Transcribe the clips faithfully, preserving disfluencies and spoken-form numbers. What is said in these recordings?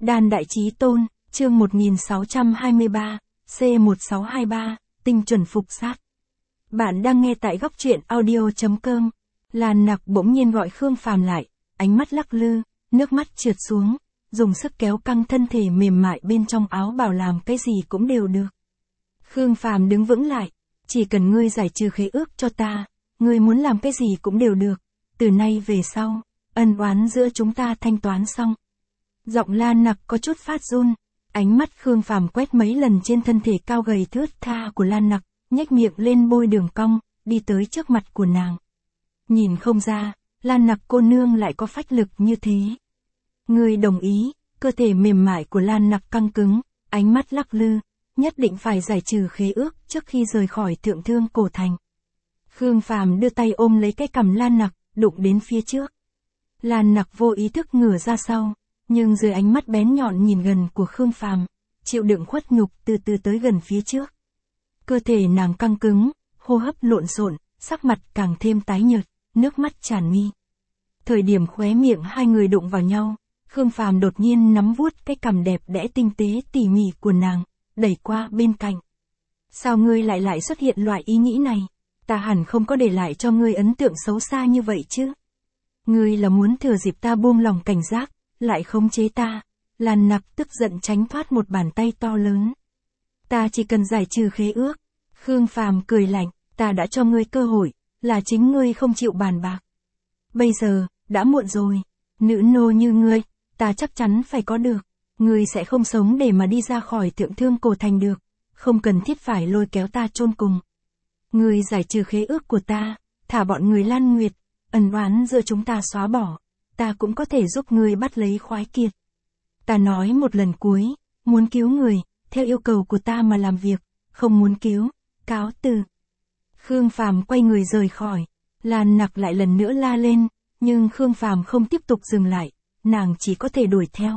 Đan Đại Chí Tôn, chương một nghìn sáu trăm hai mươi ba, C một sáu hai ba, tinh chuẩn phục sát. Bạn đang nghe tại góc truyện audio chấm com. Lan Nặc bỗng nhiên gọi Khương Phàm lại, ánh mắt lắc lư, nước mắt trượt xuống, dùng sức kéo căng thân thể mềm mại bên trong áo bảo làm cái gì cũng đều được. Khương Phàm đứng vững lại, chỉ cần ngươi giải trừ khế ước cho ta, ngươi muốn làm cái gì cũng đều được, từ nay về sau, ân oán giữa chúng ta thanh toán xong. Giọng Lan Nặc có chút phát run, ánh mắt Khương Phàm quét mấy lần trên thân thể cao gầy thướt tha của Lan Nặc, nhếch miệng lên bôi đường cong, đi tới trước mặt của nàng. Nhìn không ra, Lan Nặc cô nương lại có phách lực như thế. Ngươi đồng ý, cơ thể mềm mại của Lan Nặc căng cứng, ánh mắt lắc lư, nhất định phải giải trừ khế ước trước khi rời khỏi Thượng Thương Cổ Thành. Khương Phàm đưa tay ôm lấy cái cằm Lan Nặc, đụng đến phía trước. Lan Nặc vô ý thức ngửa ra sau, nhưng dưới ánh mắt bén nhọn nhìn gần của Khương Phàm, chịu đựng khuất nhục từ từ tới gần phía trước. Cơ thể nàng căng cứng, hô hấp lộn xộn, sắc mặt càng thêm tái nhợt, nước mắt tràn mi. Thời điểm khóe miệng hai người đụng vào nhau, Khương Phàm đột nhiên nắm vuốt cái cằm đẹp đẽ tinh tế tỉ mỉ của nàng, đẩy qua bên cạnh. Sao ngươi lại lại xuất hiện loại ý nghĩ này? Ta hẳn không có để lại cho ngươi ấn tượng xấu xa như vậy chứ? Ngươi là muốn thừa dịp ta buông lòng cảnh giác, lại khống chế ta. Lan Nặc tức giận tránh thoát một bàn tay to lớn. Ta chỉ cần giải trừ khế ước. Khương Phàm cười lạnh, ta đã cho ngươi cơ hội, là chính ngươi không chịu bàn bạc. Bây giờ, đã muộn rồi, nữ nô như ngươi, ta chắc chắn phải có được. Ngươi sẽ không sống để mà đi ra khỏi Thượng Thương Cổ Thành được, không cần thiết phải lôi kéo ta chôn cùng. Ngươi giải trừ khế ước của ta, thả bọn người Lan Nguyệt, ân oán giữa chúng ta xóa bỏ, ta cũng có thể giúp ngươi bắt lấy Khoái Kiệt. Ta nói một lần cuối, muốn cứu người, theo yêu cầu của ta mà làm việc, không muốn cứu, cáo từ. Khương Phàm quay người rời khỏi, Lan Nặc lại lần nữa la lên, nhưng Khương Phàm không tiếp tục dừng lại, nàng chỉ có thể đuổi theo.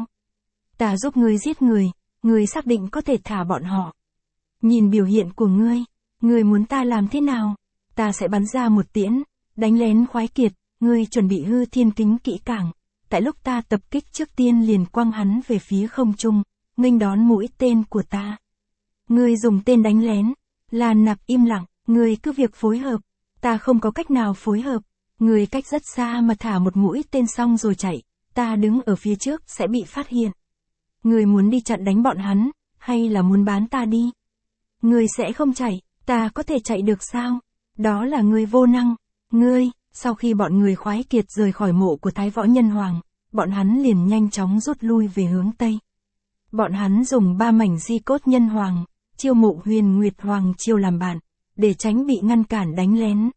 Ta giúp ngươi giết người, ngươi xác định có thể thả bọn họ. Nhìn biểu hiện của ngươi, ngươi muốn ta làm thế nào? Ta sẽ bắn ra một tiễn, đánh lén Khoái Kiệt, ngươi chuẩn bị hư thiên kính kỹ càng. Tại lúc ta tập kích trước tiên liền quăng hắn về phía không trung, nghênh đón mũi tên của ta. Ngươi dùng tên đánh lén. Lan Nặc im lặng, ngươi cứ việc phối hợp. Ta không có cách nào phối hợp. Ngươi cách rất xa mà thả một mũi tên xong rồi chạy, ta đứng ở phía trước sẽ bị phát hiện. Ngươi muốn đi chặn đánh bọn hắn, hay là muốn bán ta đi? Ngươi sẽ không chạy, ta có thể chạy được sao? Đó là ngươi vô năng. Ngươi, sau khi bọn người Khoái Kiệt rời khỏi mộ của Thái Võ Nhân Hoàng, bọn hắn liền nhanh chóng rút lui về hướng Tây. Bọn hắn dùng ba mảnh di cốt Nhân Hoàng, chiêu mộ Huyền Nguyệt Hoàng chiêu làm bạn, để tránh bị ngăn cản đánh lén.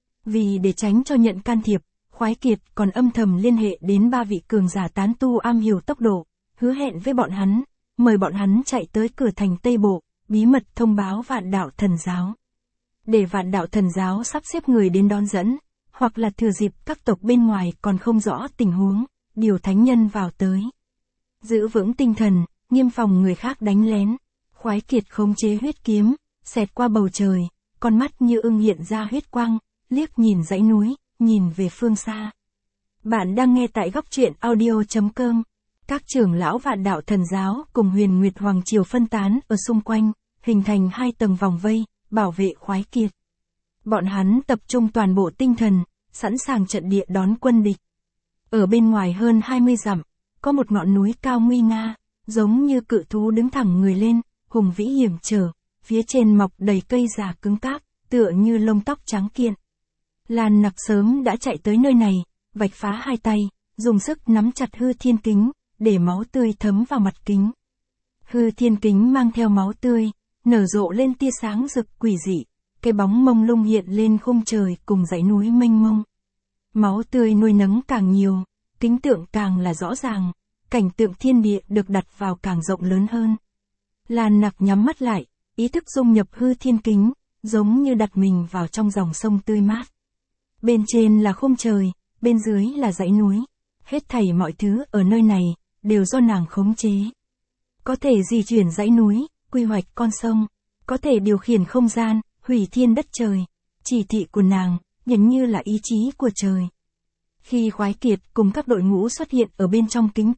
Vì để tránh cho nhận can thiệp, Khoái Kiệt còn âm thầm liên hệ đến ba vị cường giả tán tu am hiểu tốc độ, hứa hẹn với bọn hắn, mời bọn hắn chạy tới cửa thành Tây Bộ, bí mật thông báo Vạn Đạo Thần Giáo. Để Vạn Đạo Thần Giáo sắp xếp người đến đón dẫn, hoặc là thừa dịp các tộc bên ngoài còn không rõ tình huống, điều thánh nhân vào tới. Giữ vững tinh thần, nghiêm phòng người khác đánh lén. Khoái Kiệt khống chế huyết kiếm, xẹt qua bầu trời, con mắt như ưng hiện ra huyết quang, liếc nhìn dãy núi, nhìn về phương xa. Bạn đang nghe tại góc truyện audio chấm com. Các trưởng lão Vạn Đạo Thần Giáo cùng Huyền Nguyệt Hoàng triều phân tán ở xung quanh, hình thành hai tầng vòng vây, bảo vệ Khoái Kiệt. Bọn hắn tập trung toàn bộ tinh thần, sẵn sàng trận địa đón quân địch. Ở bên ngoài hơn hai mươi dặm, có một ngọn núi cao nguy nga, giống như cự thú đứng thẳng người lên, hùng vĩ hiểm trở, phía trên mọc đầy cây già cứng cáp, tựa như lông tóc trắng kiện. Lan Nặc sớm đã chạy tới nơi này, vạch phá hai tay, dùng sức nắm chặt hư thiên kính, để máu tươi thấm vào mặt kính. Hư thiên kính mang theo máu tươi, nở rộ lên tia sáng rực quỷ dị, cái bóng mông lung hiện lên khung trời cùng dãy núi mênh mông. Máu tươi nuôi nấng càng nhiều, kính tượng càng là rõ ràng, cảnh tượng thiên địa được đặt vào càng rộng lớn hơn. Lan Nặc nhắm mắt lại, ý thức dung nhập hư thiên kính, giống như đặt mình vào trong dòng sông tươi mát. Bên trên là khung trời, bên dưới là dãy núi. Hết thảy mọi thứ ở nơi này, đều do nàng khống chế. Có thể di chuyển dãy núi, quy hoạch con sông, có thể điều khiển không gian, hủy thiên đất trời. Chỉ thị của nàng, giống như là ý chí của trời. Khi Khoái Kiệt cùng các đội ngũ xuất hiện ở bên trong kính tượng,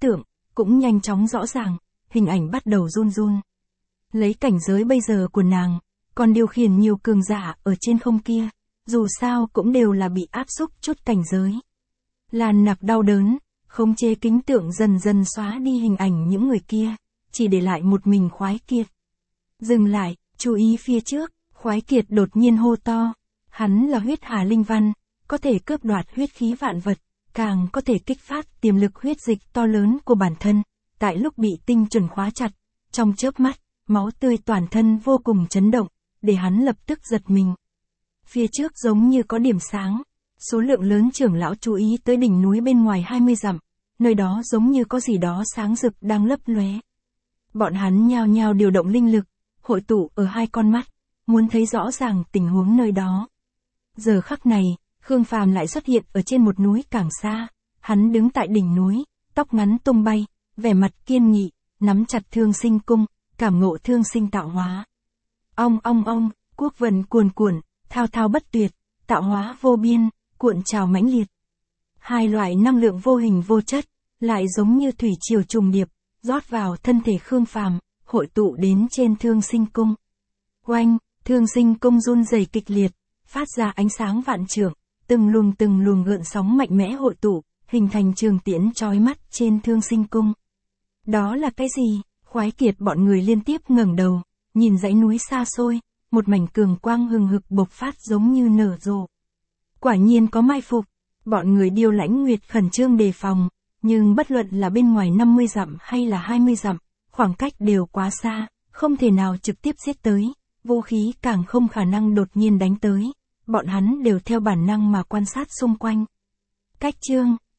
cũng nhanh chóng rõ ràng, hình ảnh bắt đầu run run. Lấy cảnh giới bây giờ của nàng, còn điều khiển nhiều cường giả ở trên không kia, dù sao cũng đều là bị áp xúc chút cảnh giới. Lan Nặc đau đớn, khống chế kính tượng dần dần xóa đi hình ảnh những người kia, chỉ để lại một mình Khoái Kiệt. Dừng lại, chú ý phía trước, Khoái Kiệt đột nhiên hô to. Hắn là huyết hà linh văn, có thể cướp đoạt huyết khí vạn vật, càng có thể kích phát tiềm lực huyết dịch to lớn của bản thân. Tại lúc bị tinh chuẩn khóa chặt, trong chớp mắt, máu tươi toàn thân vô cùng chấn động, để hắn lập tức giật mình. Phía trước giống như có điểm sáng, số lượng lớn trưởng lão chú ý tới đỉnh núi bên ngoài hai mươi dặm, nơi đó giống như có gì đó sáng rực đang lấp lóe. Bọn hắn nhao nhao điều động linh lực, hội tụ ở hai con mắt, muốn thấy rõ ràng tình huống nơi đó. Giờ khắc này, Khương Phàm lại xuất hiện ở trên một núi càng xa, hắn đứng tại đỉnh núi, tóc ngắn tung bay, vẻ mặt kiên nghị, nắm chặt Thương Sinh Cung, cảm ngộ thương sinh tạo hóa. Ong ong ong, quốc vần cuồn cuộn, thao thao bất tuyệt, tạo hóa vô biên, cuộn trào mãnh liệt. Hai loại năng lượng vô hình vô chất, lại giống như thủy triều trùng điệp, rót vào thân thể Khương Phàm, hội tụ đến trên Thương Sinh Cung. Oanh, Thương Sinh Cung run rẩy kịch liệt, phát ra ánh sáng vạn trượng, từng luồng từng luồng gợn sóng mạnh mẽ hội tụ, hình thành trường tiễn chói mắt trên Thương Sinh Cung. Đó là cái gì? Khoái Kiệt bọn người liên tiếp ngẩng đầu, nhìn dãy núi xa xôi, một mảnh cường quang hừng hực bộc phát giống như nở rộ. Quả nhiên có mai phục, bọn người Điêu Lãnh Nguyệt khẩn trương đề phòng, nhưng bất luận là bên ngoài năm mươi dặm hay là hai mươi dặm, khoảng cách đều quá xa, không thể nào trực tiếp giết tới, vũ khí càng không khả năng đột nhiên đánh tới, bọn hắn đều theo bản năng mà quan sát xung quanh. Cách chương,